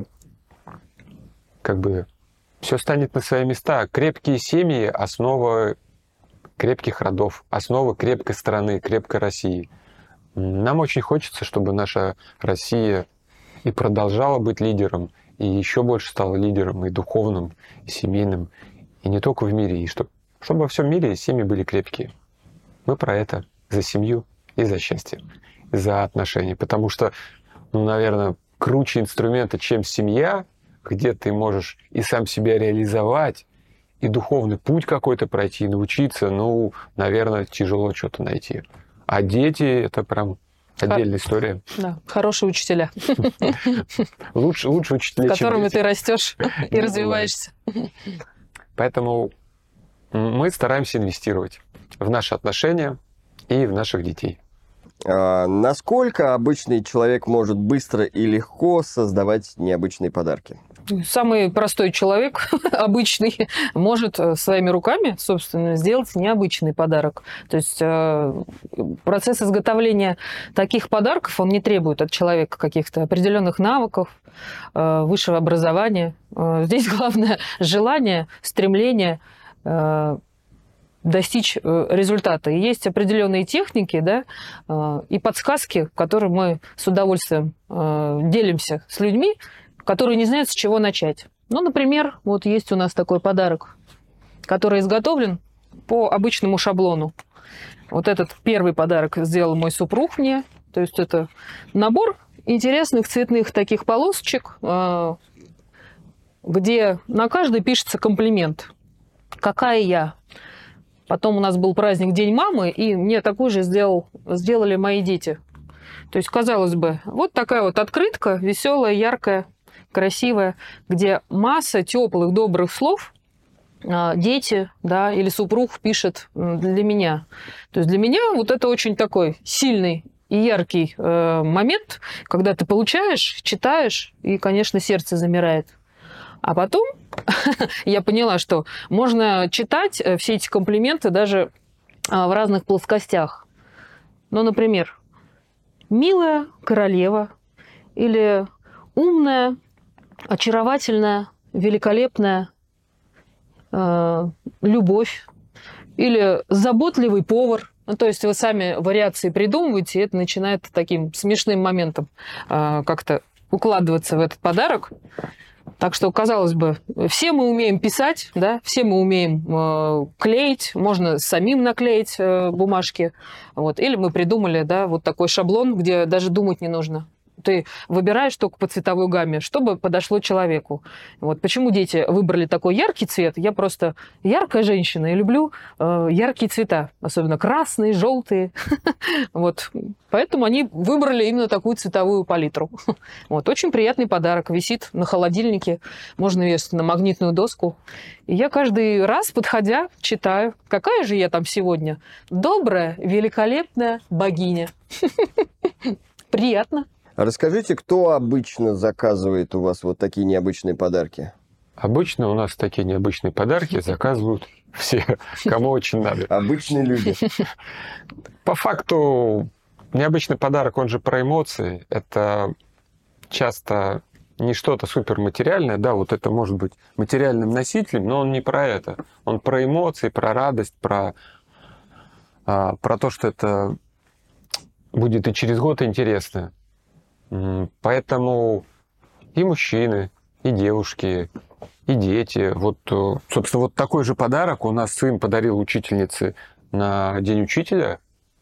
как бы все станет на свои места. Крепкие семьи – основа крепких родов, основа крепкой страны, крепкой России. Нам очень хочется, чтобы наша Россия и продолжала быть лидером, и еще больше стала лидером и духовным, и семейным, и не только в мире, и чтобы, чтобы во всем мире семьи были крепкие. Мы про это, за семью и за счастье, и за отношения. Потому что, ну, наверное, круче инструмента, чем семья, где ты можешь и сам себя реализовать, и духовный путь какой-то пройти, и научиться, ну, наверное, тяжело что-то найти. А дети — это прям отдельная история. Да, хорошие учителя. Лучше, лучше учителя, с которыми ты растешь и развиваешься. Поэтому мы стараемся инвестировать в наши отношения и в наших детей. А насколько обычный человек может быстро и легко создавать необычные подарки? Самый простой человек, обычный, может своими руками, собственно, сделать необычный подарок. То есть процесс изготовления таких подарков, он не требует от человека каких-то определенных навыков, высшего образования. Здесь главное желание, стремление достичь результата. И есть определенные техники, да, и подсказки, которые мы с удовольствием делимся с людьми, которые не знают, с чего начать. Ну, например, вот есть у нас такой подарок, который изготовлен по обычному шаблону. Вот этот первый подарок сделал мой супруг мне. То есть это набор интересных цветных таких полосочек, где на каждой пишется комплимент. Какая я? Потом у нас был праздник День мамы, и мне такой же сделал, сделали мои дети. То есть, казалось бы, вот такая вот открытка, веселая, яркая, красивая, где масса теплых, добрых слов а, дети, да, или супруг пишет для меня. То есть для меня вот это очень такой сильный и яркий э, момент, когда ты получаешь, читаешь, и, конечно, сердце замирает. А потом я поняла, что можно читать все эти комплименты даже в разных плоскостях. Ну, например, «милая королева» или «умная, очаровательная, великолепная э, любовь» или «заботливый повар». Ну, то есть вы сами вариации придумываете, и это начинает таким смешным моментом э, как-то укладываться в этот подарок. Так что, казалось бы, все мы умеем писать, да, все мы умеем э, клеить, можно самим наклеить э, бумажки. Вот. Или мы придумали, да, вот такой шаблон, где даже думать не нужно. Ты выбираешь только по цветовой гамме, чтобы подошло человеку. Вот. Почему дети выбрали такой яркий цвет? Я просто яркая женщина и люблю э, яркие цвета, особенно красные, желтые. Вот. Поэтому они выбрали именно такую цветовую палитру. Вот. Очень приятный подарок. Висит на холодильнике, можно вешать на магнитную доску. И я каждый раз, подходя, читаю, какая же я там сегодня добрая, великолепная богиня. Приятно. Расскажите, кто обычно заказывает у вас вот такие необычные подарки? Обычно у нас такие необычные подарки заказывают все, кому очень надо. Обычные люди. По факту, необычный подарок, он же про эмоции. Это часто не что-то суперматериальное, да, вот это может быть материальным носителем, но он не про это. Он про эмоции, про радость, про, а, про то, что это будет и через год интересно. Поэтому и мужчины, и девушки, и дети. Вот, собственно, вот такой же подарок у нас сын подарил учительнице на День учителя.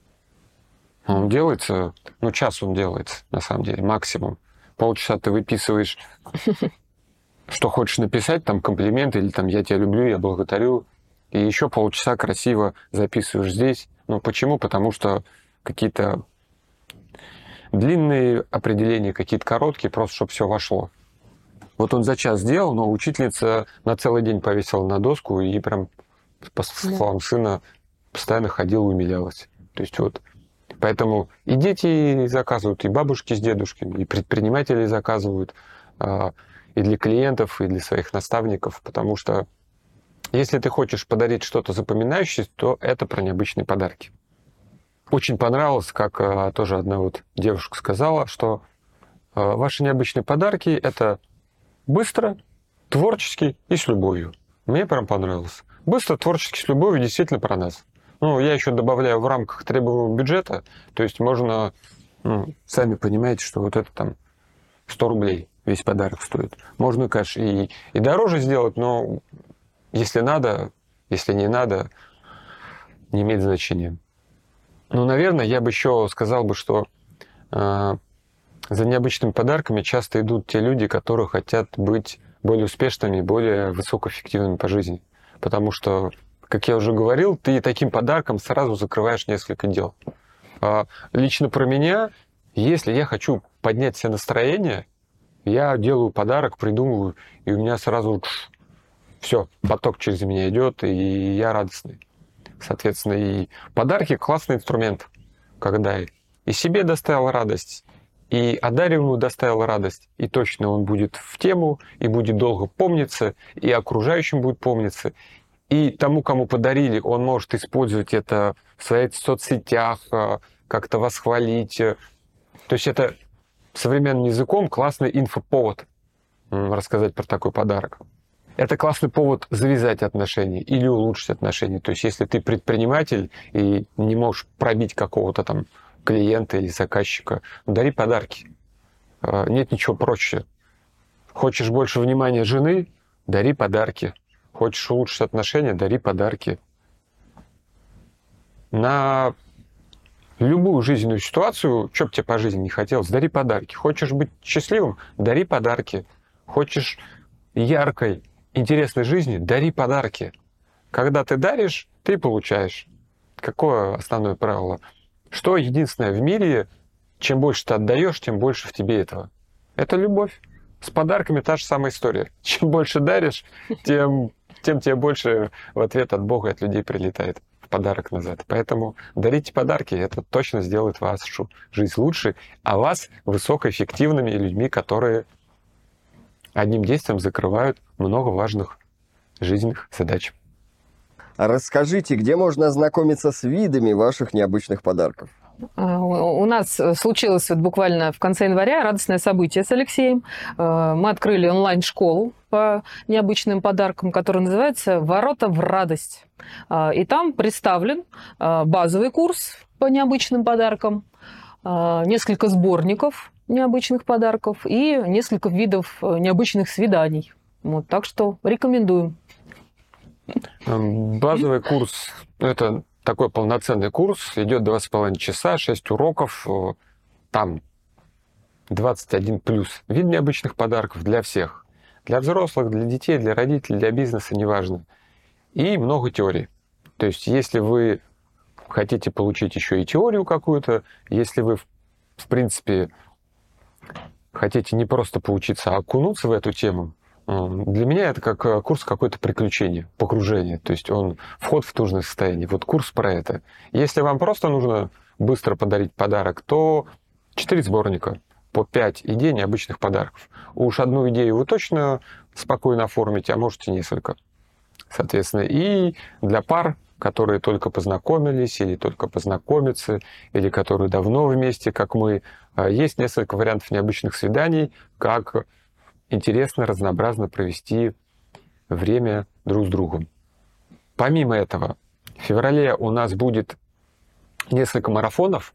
Он делается, ну, час он делается, на самом деле, максимум. Полчаса ты выписываешь, что хочешь написать, там, комплимент, или там, я тебя люблю, я благодарю. И еще полчаса красиво записываешь здесь. Ну, почему? Потому что какие-то длинные определения, какие-то короткие, просто чтобы все вошло. Вот он за час сделал, но учительница на целый день повесила на доску и прям, по словам сына, постоянно ходила и умилялась. То есть вот, поэтому и дети заказывают, и бабушки с дедушками, и предприниматели заказывают, и для клиентов, и для своих наставников, потому что если ты хочешь подарить что-то запоминающееся, то это про необычные подарки. Очень понравилось, как а, тоже одна вот девушка сказала, что а, ваши необычные подарки – это быстро, творчески и с любовью. Мне прям понравилось. Быстро, творчески, с любовью действительно про нас. Ну, я еще добавляю в рамках требуемого бюджета, то есть можно, ну, сами понимаете, что вот это там сто рублей весь подарок стоит. Можно, конечно, и, и дороже сделать, но если надо, если не надо, не имеет значения. Ну, наверное, я бы еще сказал бы, что э, за необычными подарками часто идут те люди, которые хотят быть более успешными, более высокоэффективными по жизни. Потому что, как я уже говорил, ты таким подарком сразу закрываешь несколько дел. А лично про меня, если я хочу поднять себе настроение, я делаю подарок, придумываю, и у меня сразу все, поток через меня идет, и я радостный. Соответственно, и подарки – классный инструмент, когда и себе доставил радость, и одариваемому доставил радость, и точно он будет в тему, и будет долго помниться, и окружающим будет помниться, и тому, кому подарили, он может использовать это в своих соцсетях, как-то восхвалить. То есть это современным языком классный инфоповод рассказать про такой подарок. Это классный повод завязать отношения или улучшить отношения. То есть если ты предприниматель и не можешь пробить какого-то там клиента или заказчика, дари подарки. Нет ничего проще. Хочешь больше внимания жены, дари подарки. Хочешь улучшить отношения, дари подарки. На любую жизненную ситуацию, что бы тебе по жизни не хотелось, дари подарки. Хочешь быть счастливым, дари подарки. Хочешь яркой, интересной жизни, дари подарки. Когда ты даришь, ты получаешь. Какое основное правило? Что единственное в мире, чем больше ты отдаешь, тем больше в тебе этого. Это любовь. С подарками та же самая история. Чем больше даришь, тем, тем тебе больше в ответ от Бога и от людей прилетает в подарок назад. Поэтому дарите подарки, это точно сделает вашу жизнь лучше, а вас высокоэффективными людьми, которые одним действием закрывают много важных жизненных задач. Расскажите, где можно ознакомиться с видами ваших необычных подарков? У нас случилось вот буквально в конце января радостное событие с Алексеем. Мы открыли онлайн-школу по необычным подаркам, которая называется «Ворота в радость». И там представлен базовый курс по необычным подаркам, несколько сборников необычных подарков и несколько видов необычных свиданий. Вот, так что рекомендуем. Базовый курс – это такой полноценный курс, идет два с половиной часа, шесть уроков, там двадцать один плюс. Вид необычных подарков для всех. Для взрослых, для детей, для родителей, для бизнеса, неважно. И много теорий. То есть, если вы хотите получить еще и теорию какую-то, если вы, в принципе, хотите не просто поучиться, а окунуться в эту тему, для меня это как курс какое-то приключение, погружение. То есть он вход в тужное состояние. Вот курс про это. Если вам просто нужно быстро подарить подарок, то четыре сборника по пять идей необычных подарков. Уж одну идею вы точно спокойно оформите, а можете несколько. Соответственно, и для пар, которые только познакомились или только познакомятся, или которые давно вместе, как мы, есть несколько вариантов необычных свиданий, как интересно, разнообразно провести время друг с другом. Помимо этого, в феврале у нас будет несколько марафонов.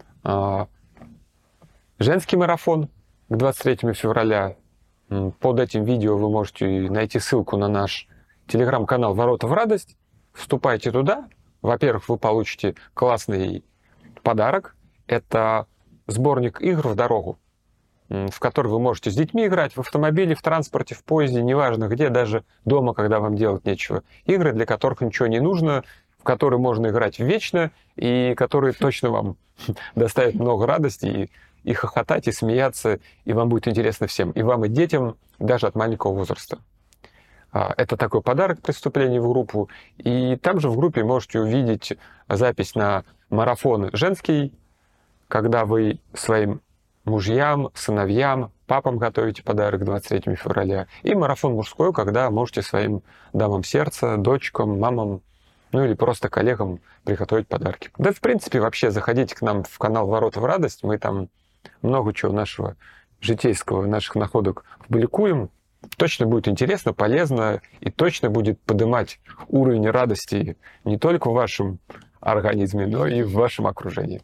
Женский марафон к двадцать третьему февраля. Под этим видео вы можете найти ссылку на наш телеграм-канал «Ворота в радость». Вступайте туда. Во-первых, вы получите классный подарок. Это сборник игр в дорогу, в который вы можете с детьми играть, в автомобиле, в транспорте, в поезде, неважно где, даже дома, когда вам делать нечего. Игры, для которых ничего не нужно, в которые можно играть вечно, и которые точно вам доставят много радости, и, и хохотать, и смеяться, и вам будет интересно всем. И вам, и детям, даже от маленького возраста. Это такой подарок при вступлении в группу. И там же в группе можете увидеть запись на марафон женский, когда вы своим мужьям, сыновьям, папам готовите подарок к двадцать третьему февраля. И марафон мужской, когда можете своим дамам сердца, дочкам, мамам, ну или просто коллегам приготовить подарки. Да, в принципе, вообще заходите к нам в канал «Ворота в радость». Мы там много чего нашего житейского, наших находок публикуем. Точно будет интересно, полезно и точно будет поднимать уровень радости не только в вашем организме, но и в вашем окружении.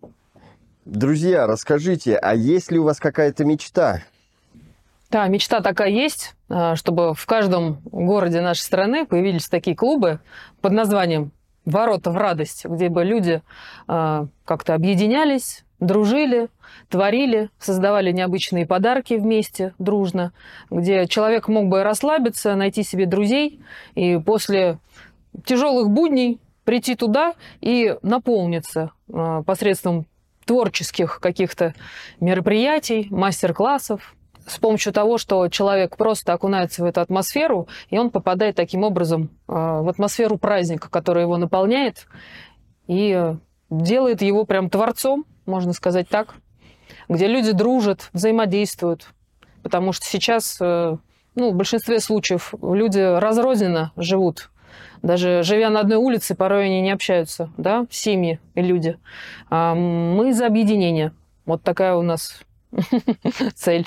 Друзья, расскажите, а есть ли у вас какая-то мечта? Да, мечта такая есть, чтобы в каждом городе нашей страны появились такие клубы под названием «Ворота в радость», где бы люди как-то объединялись, дружили, творили, создавали необычные подарки вместе, дружно, где человек мог бы расслабиться, найти себе друзей и после тяжелых будней прийти туда и наполниться посредством творческих каких-то мероприятий, мастер-классов, с помощью того, что человек просто окунается в эту атмосферу, и он попадает таким образом в атмосферу праздника, которая его наполняет и делает его прям творцом, можно сказать так, где люди дружат, взаимодействуют. Потому что сейчас, ну, в большинстве случаев люди разрозненно живут. Даже живя на одной улице, порой они не общаются, да, семьи и люди. А мы за объединение. Вот такая у нас цель.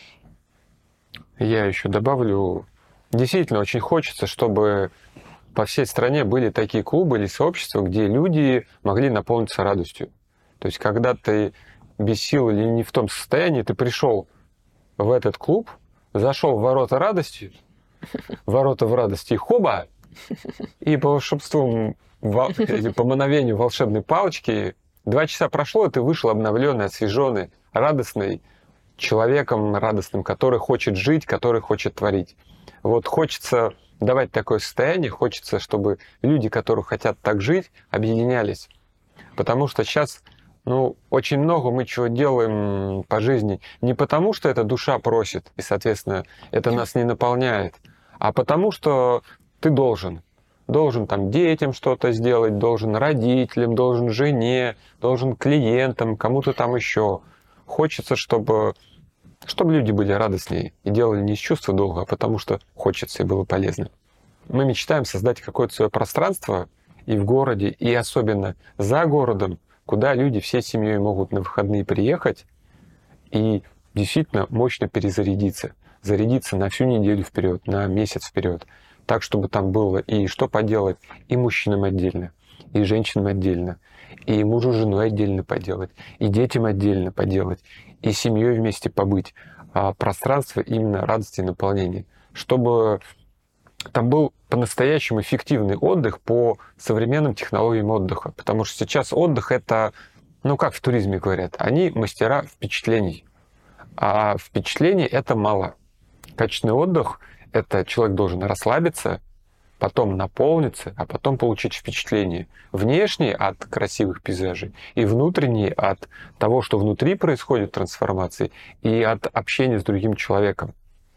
Я еще добавлю, действительно очень хочется, чтобы по всей стране были такие клубы или сообщества, где люди могли наполниться радостью. То есть, когда ты без сил или не в том состоянии, ты пришел в этот клуб, зашел в ворота радости, ворота в радости, и хоба, и по волшебству или по мановению волшебной палочки два часа прошло, и ты вышел обновленный, освеженный, радостный, человеком радостным, который хочет жить, который хочет творить. Вот хочется давать такое состояние, хочется, чтобы люди, которые хотят так жить, объединялись. Потому что сейчас, ну, очень много мы чего делаем по жизни не потому, что эта душа просит, и, соответственно, это нас не наполняет, а потому что ты должен. Должен там детям что-то сделать, должен родителям, должен жене, должен клиентам, кому-то там еще. Хочется, чтобы, чтобы люди были радостнее и делали не из чувства долга, а потому что хочется и было полезно. Мы мечтаем создать какое-то свое пространство и в городе, и особенно за городом, куда люди всей семьей могут на выходные приехать и действительно мощно перезарядиться. Зарядиться на всю неделю вперед, на месяц вперед. Так, чтобы там было и что поделать и мужчинам отдельно, и женщинам отдельно, и мужу с женой отдельно поделать, и детям отдельно поделать, и с семьей вместе побыть. А пространство именно радости и наполнения. Чтобы там был по-настоящему эффективный отдых по современным технологиям отдыха. Потому что сейчас отдых — это, ну как в туризме говорят, они мастера впечатлений. А впечатлений — это мало. Качественный отдых — это человек должен расслабиться, потом наполниться, а потом получить впечатление. Внешнее от красивых пейзажей и внутреннее от того, что внутри происходит трансформации, и от общения с другим человеком.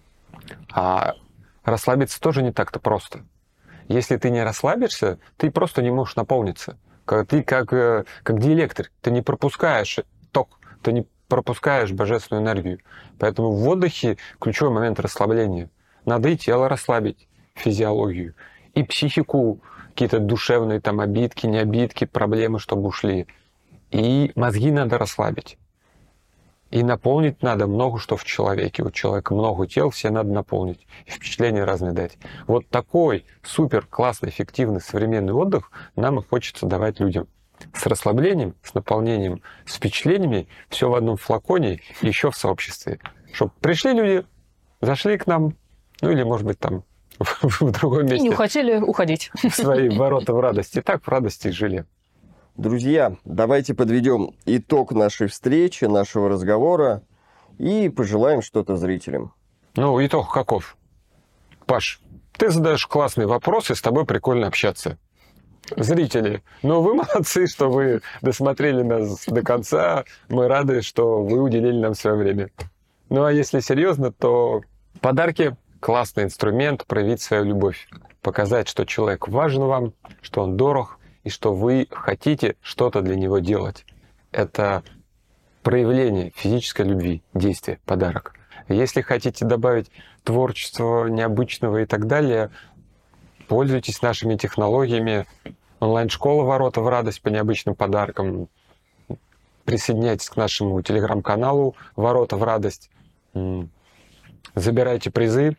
А расслабиться тоже не так-то просто. Если ты не расслабишься, ты просто не можешь наполниться. Ты как, как диэлектрик, ты не пропускаешь ток, ты не пропускаешь божественную энергию. Поэтому в отдыхе ключевой момент расслабления. Надо и тело расслабить, физиологию, и психику, какие-то душевные там обидки, не обидки, проблемы, чтобы ушли. И мозги надо расслабить. И наполнить надо много что в человеке. У человека много тел, все надо наполнить. И впечатления разные дать. Вот такой супер классный, эффективный современный отдых нам и хочется давать людям. С расслаблением, с наполнением, с впечатлениями, все в одном флаконе, еще в сообществе. Чтобы пришли люди, зашли к нам, ну или, может быть, там в другом месте. И не хотели уходить. В свои ворота в радости. И так в радости и жили. Друзья, давайте подведем итог нашей встречи, нашего разговора и пожелаем что-то зрителям. Ну, итог каков? Паш, ты задаешь классные вопросы, с тобой прикольно общаться. Зрители, ну вы молодцы, что вы досмотрели нас до конца. Мы рады, что вы уделили нам свое время. Ну а если серьезно, то подарки — классный инструмент проявить свою любовь. Показать, что человек важен вам, что он дорог, и что вы хотите что-то для него делать. Это проявление физической любви, действие, подарок. Если хотите добавить творчество необычного и так далее, пользуйтесь нашими технологиями. Онлайн-школа «Ворота в радость» по необычным подаркам. Присоединяйтесь к нашему телеграм-каналу «Ворота в радость». Забирайте призы,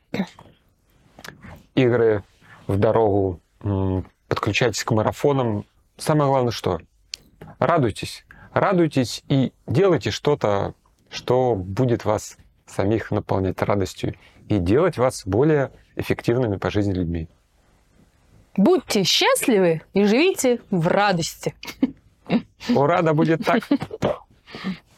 игры в дорогу, подключайтесь к марафонам. Самое главное, что? Радуйтесь. Радуйтесь и делайте что-то, что будет вас самих наполнять радостью и делать вас более эффективными по жизни людьми. Будьте счастливы и живите в радости. Ура, да будет так!